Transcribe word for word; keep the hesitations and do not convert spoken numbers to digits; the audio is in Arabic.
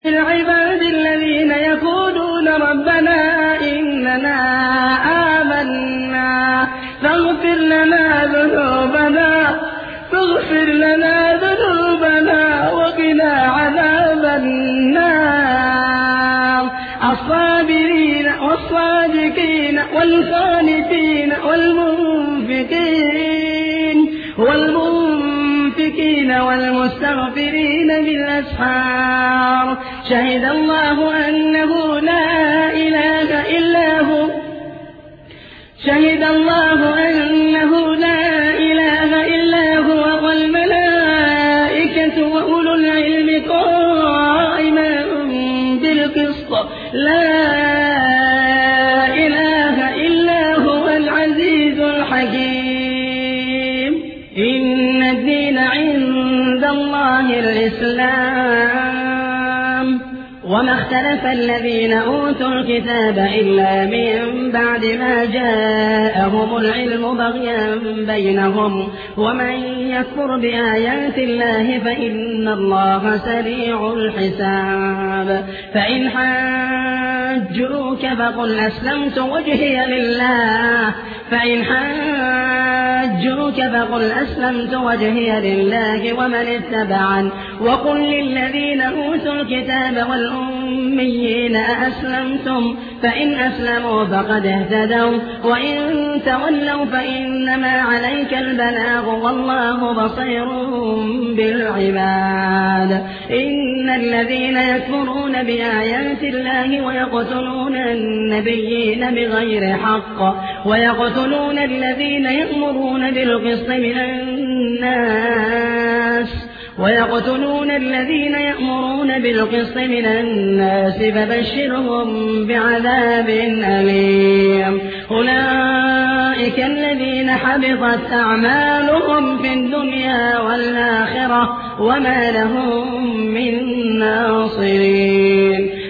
العباد الذين يقولون ربنا إننا آمنا فاغفر لنا ذنوبنا فاغفر لنا ذنوبنا وقنا عذاب النار. الصابرين والصادقين والقانتين والمنفقين والمنفقين والمستغفرين بالأسحار. شهد الله أنه لا إله إلا هو شهد الله أنه لا إله إلا هو والملائكة وأولو العلم قائما بالقسط لا إله إلا هو العزيز الحكيم. إن الدين عند الله الإسلام وما اختلف الذين أوتوا الكتاب إلا من بعد ما جاءهم العلم بغيا بينهم ومن يكفر بآيات الله فإن الله سريع الحساب. فإن حاجوك فقل أسلمت وجهي لله فإن حاجوك فقل أسلمت وجهي لله ومن اتبعن وقل للذين أوتوا الكتاب والأميين أأسلمتم فإن أسلموا فقد اهتدوا وإن تولوا فإنما عليك البلاغ والله بصير بالعباد. إن الذين يكفرون بآيات الله ويقتلون النبيين بغير حق ويقتلون الذين يأمرون بالقسط من الناس ويقتلون الذين يأمرون بالقسط من الناس فبشرهم بعذاب أليم. أولئك الذين حبطت أعمالهم في الدنيا والآخرة وما لهم من ناصرين.